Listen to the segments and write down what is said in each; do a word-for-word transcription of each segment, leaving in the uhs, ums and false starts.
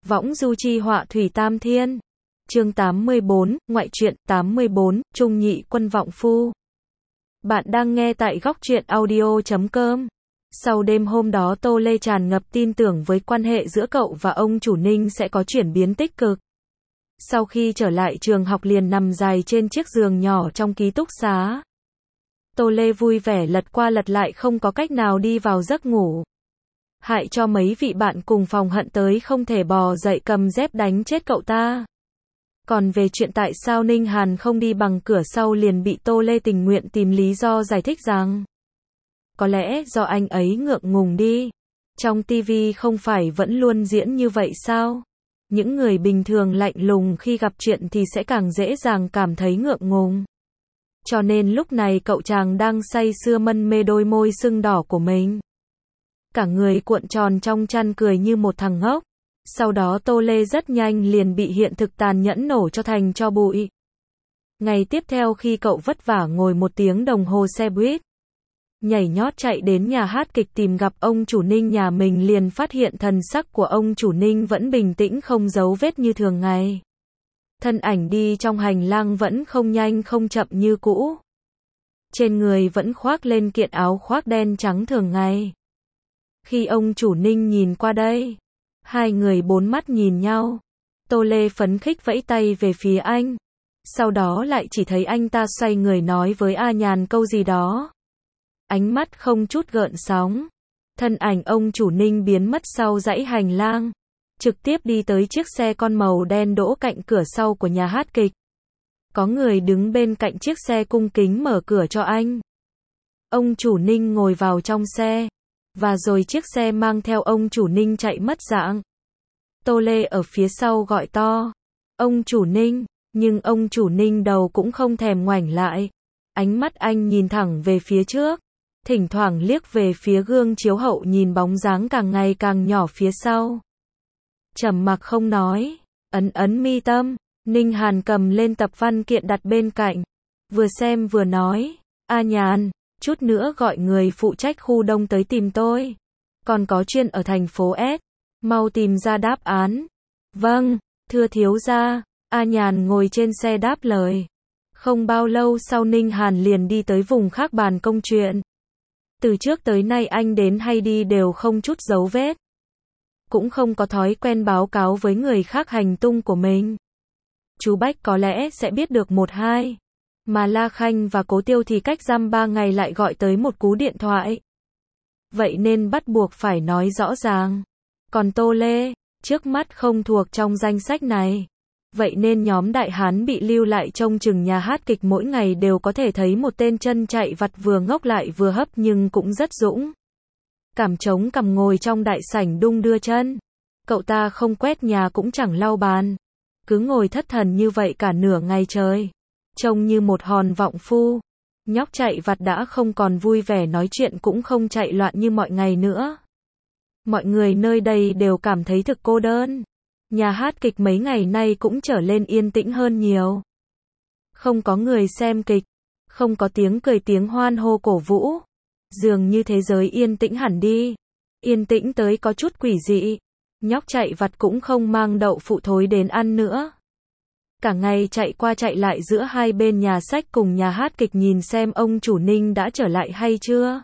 Võng du chi họa thủy tam thiên. Chương tám mươi bốn, ngoại truyện tám mươi bốn, Trung nhị quân vọng phu. Bạn đang nghe tại góc truyện audio chấm com. Sau đêm hôm đó Tô Lê tràn ngập tin tưởng với quan hệ giữa cậu và ông chủ Ninh sẽ có chuyển biến tích cực. Sau khi trở lại trường học liền nằm dài trên chiếc giường nhỏ trong ký túc xá. Tô Lê vui vẻ lật qua lật lại không có cách nào đi vào giấc ngủ. Hại cho mấy vị bạn cùng phòng hận tới không thể bò dậy cầm dép đánh chết cậu ta. Còn về chuyện tại sao Ninh Hàn không đi bằng cửa sau liền bị Tô Lê tình nguyện tìm lý do giải thích rằng có lẽ do anh ấy ngượng ngùng đi. Trong tivi không phải vẫn luôn diễn như vậy sao? Những người bình thường lạnh lùng khi gặp chuyện thì sẽ càng dễ dàng cảm thấy ngượng ngùng. Cho nên lúc này cậu chàng đang say sưa mân mê đôi môi sưng đỏ của mình. Cả người cuộn tròn trong chăn cười như một thằng ngốc. Sau đó Tô Lê rất nhanh liền bị hiện thực tàn nhẫn nổ cho thành tro bụi. Ngày tiếp theo khi cậu vất vả ngồi một tiếng đồng hồ xe buýt, nhảy nhót chạy đến nhà hát kịch tìm gặp ông chủ Ninh nhà mình liền phát hiện thần sắc của ông chủ Ninh vẫn bình tĩnh không dấu vết như thường ngày. Thân ảnh đi trong hành lang vẫn không nhanh không chậm như cũ. Trên người vẫn khoác lên kiện áo khoác đen trắng thường ngày. Khi ông chủ Ninh nhìn qua đây, hai người bốn mắt nhìn nhau. Tô Lê phấn khích vẫy tay về phía anh. Sau đó lại chỉ thấy anh ta xoay người nói với A Nhàn câu gì đó. Ánh mắt không chút gợn sóng. Thân ảnh ông chủ Ninh biến mất sau dãy hành lang. Trực tiếp đi tới chiếc xe con màu đen đỗ cạnh cửa sau của nhà hát kịch. Có người đứng bên cạnh chiếc xe cung kính mở cửa cho anh. Ông chủ Ninh ngồi vào trong xe. Và rồi chiếc xe mang theo ông chủ Ninh chạy mất dạng. Tô Lê ở phía sau gọi to. Ông chủ Ninh, nhưng ông chủ Ninh đầu cũng không thèm ngoảnh lại. Ánh mắt anh nhìn thẳng về phía trước. Thỉnh thoảng liếc về phía gương chiếu hậu nhìn bóng dáng càng ngày càng nhỏ phía sau. Trầm mặc không nói, ấn ấn mi tâm, Ninh Hàn cầm lên tập văn kiện đặt bên cạnh. Vừa xem vừa nói, A Nhàn, chút nữa gọi người phụ trách khu đông tới tìm tôi. Còn có chuyện ở thành phố S, mau tìm ra đáp án. Vâng, thưa thiếu gia, A Nhàn ngồi trên xe đáp lời. Không bao lâu sau Ninh Hàn liền đi tới vùng khác bàn công chuyện. Từ trước tới nay anh đến hay đi đều không chút dấu vết. Cũng không có thói quen báo cáo với người khác hành tung của mình. Chú Bách có lẽ sẽ biết được một hai. Mà La Khanh và Cố Tiêu thì cách dăm ba ngày lại gọi tới một cú điện thoại. Vậy nên bắt buộc phải nói rõ ràng. Còn Tô Lê, trước mắt không thuộc trong danh sách này. Vậy nên nhóm đại hán bị lưu lại trông chừng nhà hát kịch mỗi ngày đều có thể thấy một tên chân chạy vặt vừa ngốc lại vừa hấp nhưng cũng rất dũng. Cảm trống cầm ngồi trong đại sảnh đung đưa chân. Cậu ta không quét nhà cũng chẳng lau bàn. Cứ ngồi thất thần như vậy cả nửa ngày trời. Trông như một hòn vọng phu. Nhóc chạy vặt đã không còn vui vẻ nói chuyện cũng không chạy loạn như mọi ngày nữa. Mọi người nơi đây đều cảm thấy thực cô đơn. Nhà hát kịch mấy ngày nay cũng trở lên yên tĩnh hơn nhiều. Không có người xem kịch. Không có tiếng cười tiếng hoan hô cổ vũ. Dường như thế giới yên tĩnh hẳn đi. Yên tĩnh tới có chút quỷ dị. Nhóc chạy vặt cũng không mang đậu phụ thối đến ăn nữa. Cả ngày chạy qua chạy lại giữa hai bên nhà sách cùng nhà hát kịch nhìn xem ông chủ Ninh đã trở lại hay chưa.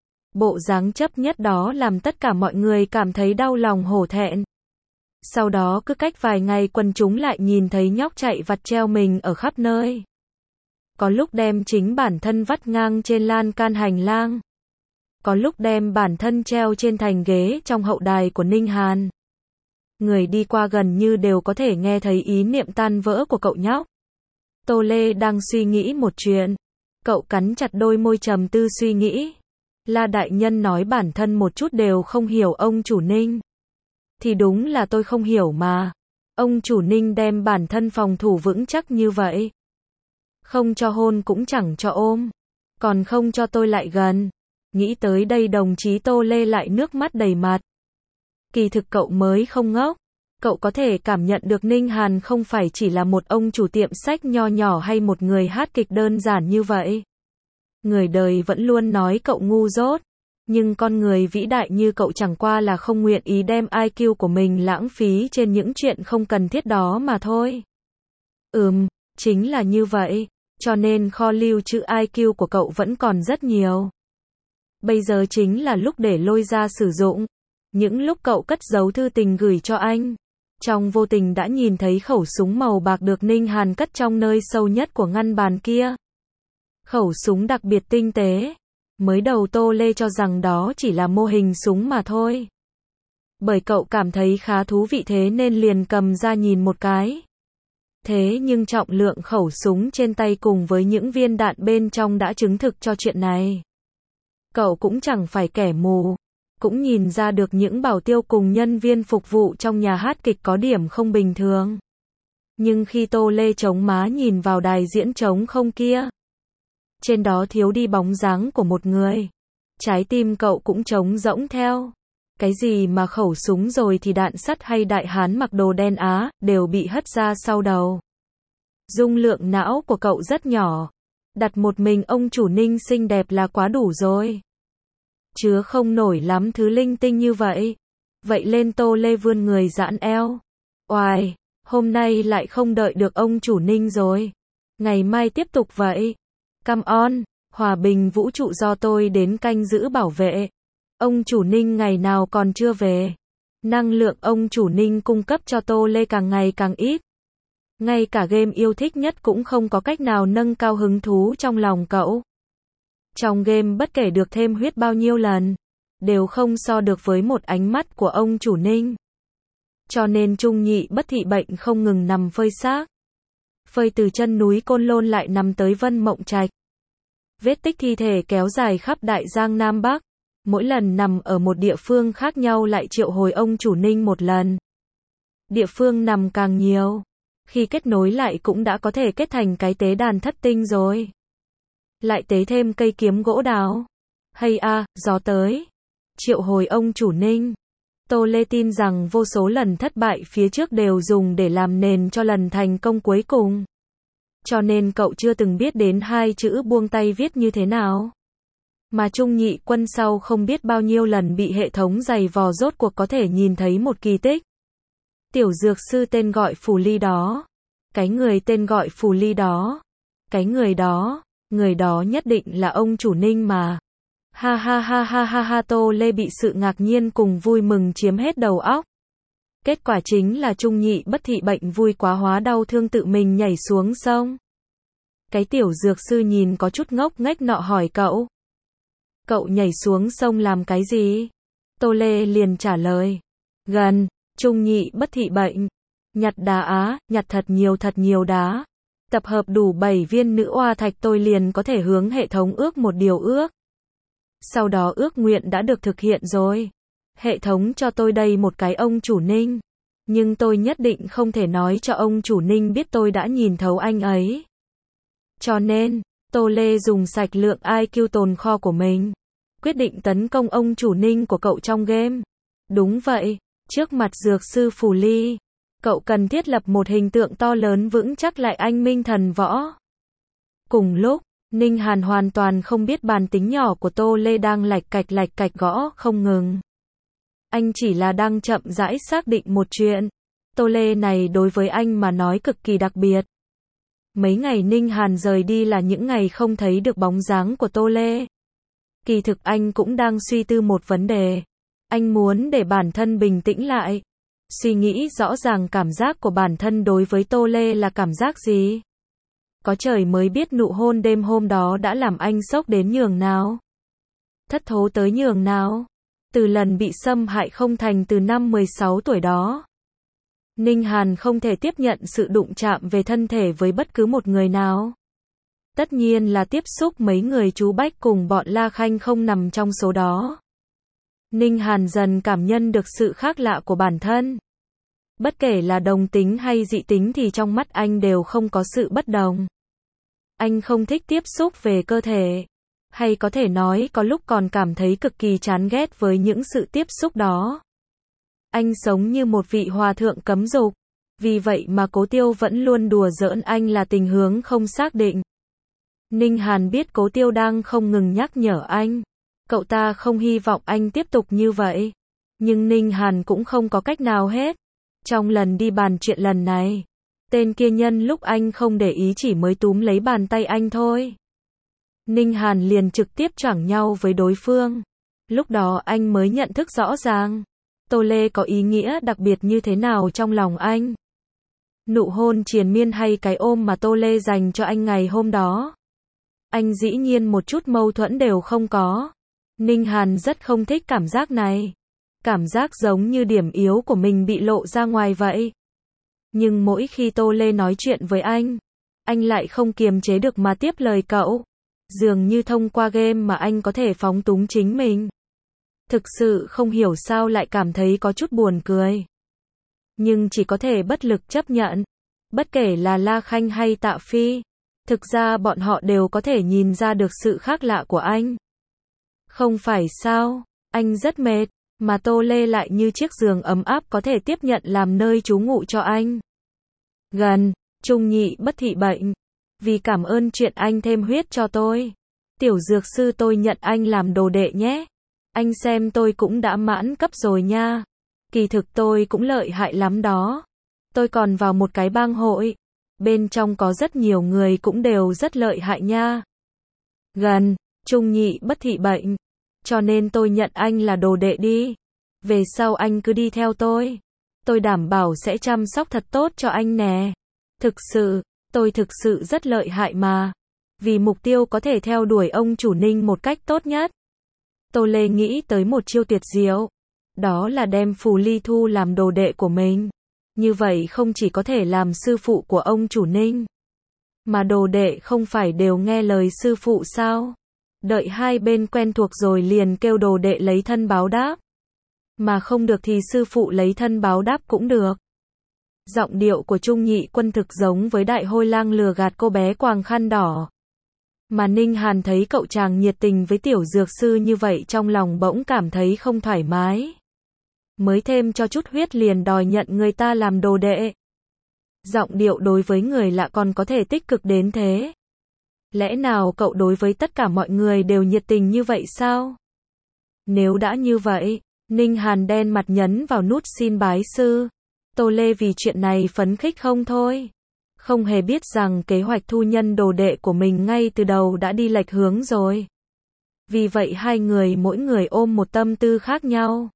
Bộ dáng chấp nhất đó làm tất cả mọi người cảm thấy đau lòng hổ thẹn. Sau đó cứ cách vài ngày quần chúng lại nhìn thấy nhóc chạy vặt treo mình ở khắp nơi. Có lúc đem chính bản thân vắt ngang trên lan can hành lang. Có lúc đem bản thân treo trên thành ghế trong hậu đài của Ninh Hàn. Người đi qua gần như đều có thể nghe thấy ý niệm tan vỡ của cậu nhóc. Tô Lê đang suy nghĩ một chuyện. Cậu cắn chặt đôi môi trầm tư suy nghĩ. La đại nhân nói bản thân một chút đều không hiểu ông chủ Ninh. Thì đúng là tôi không hiểu mà. Ông chủ Ninh đem bản thân phòng thủ vững chắc như vậy. Không cho hôn cũng chẳng cho ôm. Còn không cho tôi lại gần. Nghĩ tới đây đồng chí Tô Lê lại nước mắt đầy mặt. Kỳ thực cậu mới không ngốc. Cậu có thể cảm nhận được Ninh Hàn không phải chỉ là một ông chủ tiệm sách nho nhỏ hay một người hát kịch đơn giản như vậy. Người đời vẫn luôn nói cậu ngu dốt. Nhưng con người vĩ đại như cậu chẳng qua là không nguyện ý đem i kiu của mình lãng phí trên những chuyện không cần thiết đó mà thôi. Ừm, chính là như vậy. Cho nên kho lưu trữ i kiu của cậu vẫn còn rất nhiều. Bây giờ chính là lúc để lôi ra sử dụng. Những lúc cậu cất giấu thư tình gửi cho anh, trong vô tình đã nhìn thấy khẩu súng màu bạc được Ninh Hàn cất trong nơi sâu nhất của ngăn bàn kia. Khẩu súng đặc biệt tinh tế. Mới đầu Tô Lê cho rằng đó chỉ là mô hình súng mà thôi. Bởi cậu cảm thấy khá thú vị thế nên liền cầm ra nhìn một cái. Thế nhưng trọng lượng khẩu súng trên tay cùng với những viên đạn bên trong đã chứng thực cho chuyện này. Cậu cũng chẳng phải kẻ mù, cũng nhìn ra được những bảo tiêu cùng nhân viên phục vụ trong nhà hát kịch có điểm không bình thường. Nhưng khi Tô Lê chống má nhìn vào đài diễn trống không kia, trên đó thiếu đi bóng dáng của một người. Trái tim cậu cũng trống rỗng theo. Cái gì mà khẩu súng rồi thì đạn sắt hay đại hán mặc đồ đen á, đều bị hất ra sau đầu. Dung lượng não của cậu rất nhỏ. Đặt một mình ông chủ Ninh xinh đẹp là quá đủ rồi. Chứa không nổi lắm thứ linh tinh như vậy. Vậy lên Tô Lê vươn người giãn eo. Oài, hôm nay lại không đợi được ông chủ Ninh rồi. Ngày mai tiếp tục vậy. Come on, hòa bình vũ trụ do tôi đến canh giữ bảo vệ. Ông chủ Ninh ngày nào còn chưa về. Năng lượng ông chủ Ninh cung cấp cho Tô Lê càng ngày càng ít. Ngay cả game yêu thích nhất cũng không có cách nào nâng cao hứng thú trong lòng cậu. Trong game bất kể được thêm huyết bao nhiêu lần, đều không so được với một ánh mắt của ông chủ Ninh. Cho nên Trung Nhị bất thị bệnh không ngừng nằm phơi xác. Phơi từ chân núi Côn Lôn lại nằm tới Vân Mộng Trạch. Vết tích thi thể kéo dài khắp Đại Giang Nam Bắc. Mỗi lần nằm ở một địa phương khác nhau lại triệu hồi ông chủ Ninh một lần. Địa phương nằm càng nhiều, khi kết nối lại cũng đã có thể kết thành cái tế đàn thất tinh rồi. Lại tế thêm cây kiếm gỗ đào. Hay a, gió tới. Triệu hồi ông chủ Ninh. Tô Lê tin rằng vô số lần thất bại phía trước đều dùng để làm nền cho lần thành công cuối cùng. Cho nên cậu chưa từng biết đến hai chữ buông tay viết như thế nào. Mà Trung Nhị Quân sau không biết bao nhiêu lần bị hệ thống giày vò rốt cuộc có thể nhìn thấy một kỳ tích. Tiểu dược sư tên gọi Phù Ly đó. Cái người tên gọi Phù Ly đó. Cái người đó, người đó nhất định là ông chủ Ninh mà. Ha ha ha ha ha ha. Tô Lê bị sự ngạc nhiên cùng vui mừng chiếm hết đầu óc. Kết quả chính là Trung Nhị bất thị bệnh vui quá hóa đau thương tự mình nhảy xuống sông. Cái tiểu dược sư nhìn có chút ngốc nghếch nọ hỏi cậu. Cậu nhảy xuống sông làm cái gì? Tô Lê liền trả lời. Gần, Trung Nhị bất thị bệnh. Nhặt đá á, nhặt thật nhiều thật nhiều đá. Tập hợp đủ bảy viên nữ oa thạch tôi liền có thể hướng hệ thống ước một điều ước. Sau đó ước nguyện đã được thực hiện rồi. Hệ thống cho tôi đây một cái ông chủ Ninh. Nhưng tôi nhất định không thể nói cho ông chủ Ninh biết tôi đã nhìn thấu anh ấy. Cho nên, Tô Lê dùng sạch lượng i kiu tồn kho của mình. Quyết định tấn công ông chủ Ninh của cậu trong game. Đúng vậy, trước mặt dược sư Phù Ly, cậu cần thiết lập một hình tượng to lớn vững chắc lại anh minh thần võ. Cùng lúc, Ninh Hàn hoàn toàn không biết bàn tính nhỏ của Tô Lê đang lạch cạch lạch cạch gõ không ngừng. Anh chỉ là đang chậm rãi xác định một chuyện. Tô Lê này đối với anh mà nói cực kỳ đặc biệt. Mấy ngày Ninh Hàn rời đi là những ngày không thấy được bóng dáng của Tô Lê. Kỳ thực anh cũng đang suy tư một vấn đề. Anh muốn để bản thân bình tĩnh lại. Suy nghĩ rõ ràng cảm giác của bản thân đối với Tô Lê là cảm giác gì. Có trời mới biết nụ hôn đêm hôm đó đã làm anh sốc đến nhường nào. Thất thố tới nhường nào. Từ lần bị xâm hại không thành từ năm mười sáu tuổi đó. Ninh Hàn không thể tiếp nhận sự đụng chạm về thân thể với bất cứ một người nào. Tất nhiên là tiếp xúc mấy người chú Bách cùng bọn La Khanh không nằm trong số đó. Ninh Hàn dần cảm nhận được sự khác lạ của bản thân. Bất kể là đồng tính hay dị tính thì trong mắt anh đều không có sự bất đồng. Anh không thích tiếp xúc về cơ thể. Hay có thể nói có lúc còn cảm thấy cực kỳ chán ghét với những sự tiếp xúc đó. Anh sống như một vị hòa thượng cấm dục. Vì vậy mà Cố Tiêu vẫn luôn đùa giỡn anh là tình hướng không xác định. Ninh Hàn biết Cố Tiêu đang không ngừng nhắc nhở anh. Cậu ta không hy vọng anh tiếp tục như vậy. Nhưng Ninh Hàn cũng không có cách nào hết. Trong lần đi bàn chuyện lần này, tên kia nhân lúc anh không để ý chỉ mới túm lấy bàn tay anh thôi. Ninh Hàn liền trực tiếp choảng nhau với đối phương. Lúc đó anh mới nhận thức rõ ràng, Tô Lê có ý nghĩa đặc biệt như thế nào trong lòng anh. Nụ hôn triền miên hay cái ôm mà Tô Lê dành cho anh ngày hôm đó, anh dĩ nhiên một chút mâu thuẫn đều không có. Ninh Hàn rất không thích cảm giác này. Cảm giác giống như điểm yếu của mình bị lộ ra ngoài vậy. Nhưng mỗi khi Tô Lê nói chuyện với anh, anh lại không kiềm chế được mà tiếp lời cậu. Dường như thông qua game mà anh có thể phóng túng chính mình. Thực sự không hiểu sao lại cảm thấy có chút buồn cười. Nhưng chỉ có thể bất lực chấp nhận. Bất kể là La Khanh hay Tạ Phi, thực ra bọn họ đều có thể nhìn ra được sự khác lạ của anh. Không phải sao, anh rất mệt, mà Tô Lê lại như chiếc giường ấm áp có thể tiếp nhận làm nơi trú ngụ cho anh. Gần, Trung Nhị bất thị bệnh. Vì cảm ơn chuyện anh thêm huyết cho tôi. Tiểu dược sư tôi nhận anh làm đồ đệ nhé. Anh xem tôi cũng đã mãn cấp rồi nha. Kỳ thực tôi cũng lợi hại lắm đó. Tôi còn vào một cái bang hội. Bên trong có rất nhiều người cũng đều rất lợi hại nha. Gần, Trung Nhị bất thị bệnh. Cho nên tôi nhận anh là đồ đệ đi. Về sau anh cứ đi theo tôi. Tôi đảm bảo sẽ chăm sóc thật tốt cho anh nè. Thực sự, tôi thực sự rất lợi hại mà. Vì mục tiêu có thể theo đuổi ông chủ Ninh một cách tốt nhất. Tô Lê nghĩ tới một chiêu tuyệt diệu. Đó là đem Phù Ly Thu làm đồ đệ của mình. Như vậy không chỉ có thể làm sư phụ của ông chủ Ninh. Mà đồ đệ không phải đều nghe lời sư phụ sao? Đợi hai bên quen thuộc rồi liền kêu đồ đệ lấy thân báo đáp. Mà không được thì sư phụ lấy thân báo đáp cũng được. Giọng điệu của Trung Nhị Quân thực giống với đại hôi lang lừa gạt cô bé quàng khăn đỏ. Mà Ninh Hàn thấy cậu chàng nhiệt tình với tiểu dược sư như vậy trong lòng bỗng cảm thấy không thoải mái. Mới thêm cho chút huyết liền đòi nhận người ta làm đồ đệ. Giọng điệu đối với người lạ còn có thể tích cực đến thế. Lẽ nào cậu đối với tất cả mọi người đều nhiệt tình như vậy sao? Nếu đã như vậy, Ninh Hàn đen mặt nhấn vào nút xin bái sư. Tô Lê vì chuyện này phấn khích không thôi. Không hề biết rằng kế hoạch thu nhân đồ đệ của mình ngay từ đầu đã đi lệch hướng rồi. Vì vậy hai người mỗi người ôm một tâm tư khác nhau.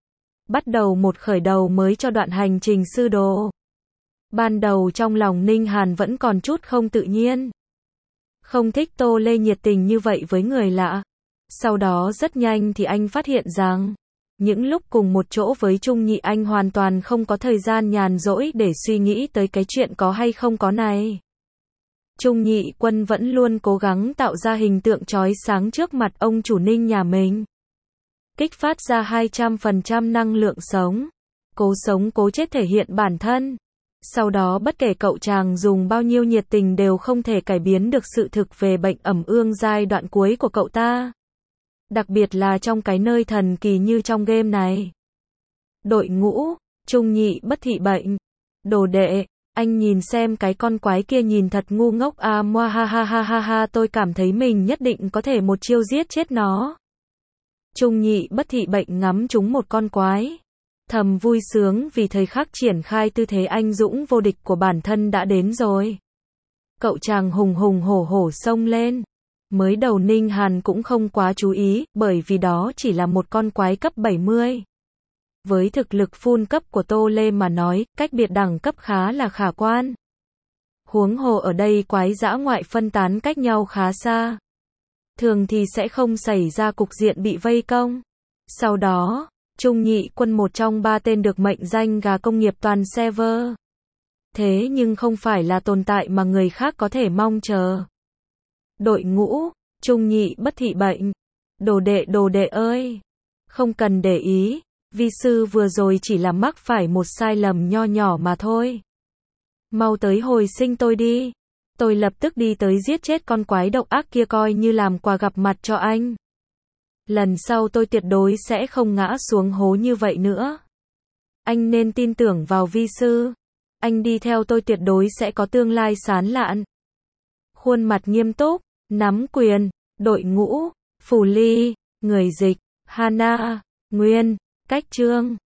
Bắt đầu một khởi đầu mới cho đoạn hành trình sư đồ. Ban đầu trong lòng Ninh Hàn vẫn còn chút không tự nhiên. Không thích Tô Lê nhiệt tình như vậy với người lạ. Sau đó rất nhanh thì anh phát hiện rằng, những lúc cùng một chỗ với Trung Nhị anh hoàn toàn không có thời gian nhàn rỗi để suy nghĩ tới cái chuyện có hay không có này. Trung Nhị Quân vẫn luôn cố gắng tạo ra hình tượng chói sáng trước mặt ông chủ Ninh nhà mình. Kích phát ra hai trăm phần trăm năng lượng sống. Cố sống cố chết thể hiện bản thân. Sau đó bất kể cậu chàng dùng bao nhiêu nhiệt tình đều không thể cải biến được sự thực về bệnh ẩm ương giai đoạn cuối của cậu ta. Đặc biệt là trong cái nơi thần kỳ như trong game này. Đội ngũ, Trung Nhị bất thị bệnh. Đồ đệ, anh nhìn xem cái con quái kia nhìn thật ngu ngốc à moa ha ha ha ha ha tôi cảm thấy mình nhất định có thể một chiêu giết chết nó. Trung Nhị bất thị bệnh ngắm trúng một con quái. Thầm vui sướng vì thời khắc triển khai tư thế anh dũng vô địch của bản thân đã đến rồi. Cậu chàng hùng hùng hổ hổ xông lên. Mới đầu Ninh Hàn cũng không quá chú ý, bởi vì đó chỉ là một con quái cấp bảy mươi. Với thực lực full cấp của Tô Lê mà nói, cách biệt đẳng cấp khá là khả quan. Huống hồ ở đây quái dã ngoại phân tán cách nhau khá xa. Thường thì sẽ không xảy ra cục diện bị vây công. Sau đó, Trung Nhị Quân một trong ba tên được mệnh danh gà công nghiệp toàn server. Thế nhưng không phải là tồn tại mà người khác có thể mong chờ. Đội ngũ, Trung Nhị bất thị bệnh. Đồ đệ đồ đệ ơi. Không cần để ý, vi sư vừa rồi chỉ là mắc phải một sai lầm nho nhỏ mà thôi. Mau tới hồi sinh tôi đi. Tôi lập tức đi tới giết chết con quái độc ác kia coi như làm quà gặp mặt cho anh. Lần sau tôi tuyệt đối sẽ không ngã xuống hố như vậy nữa. Anh nên tin tưởng vào vi sư. Anh đi theo tôi tuyệt đối sẽ có tương lai sáng lạn. Khuôn mặt nghiêm túc, nắm quyền, đội ngũ, Phù Ly, Người dịch, Hana. Nguyên, cách chương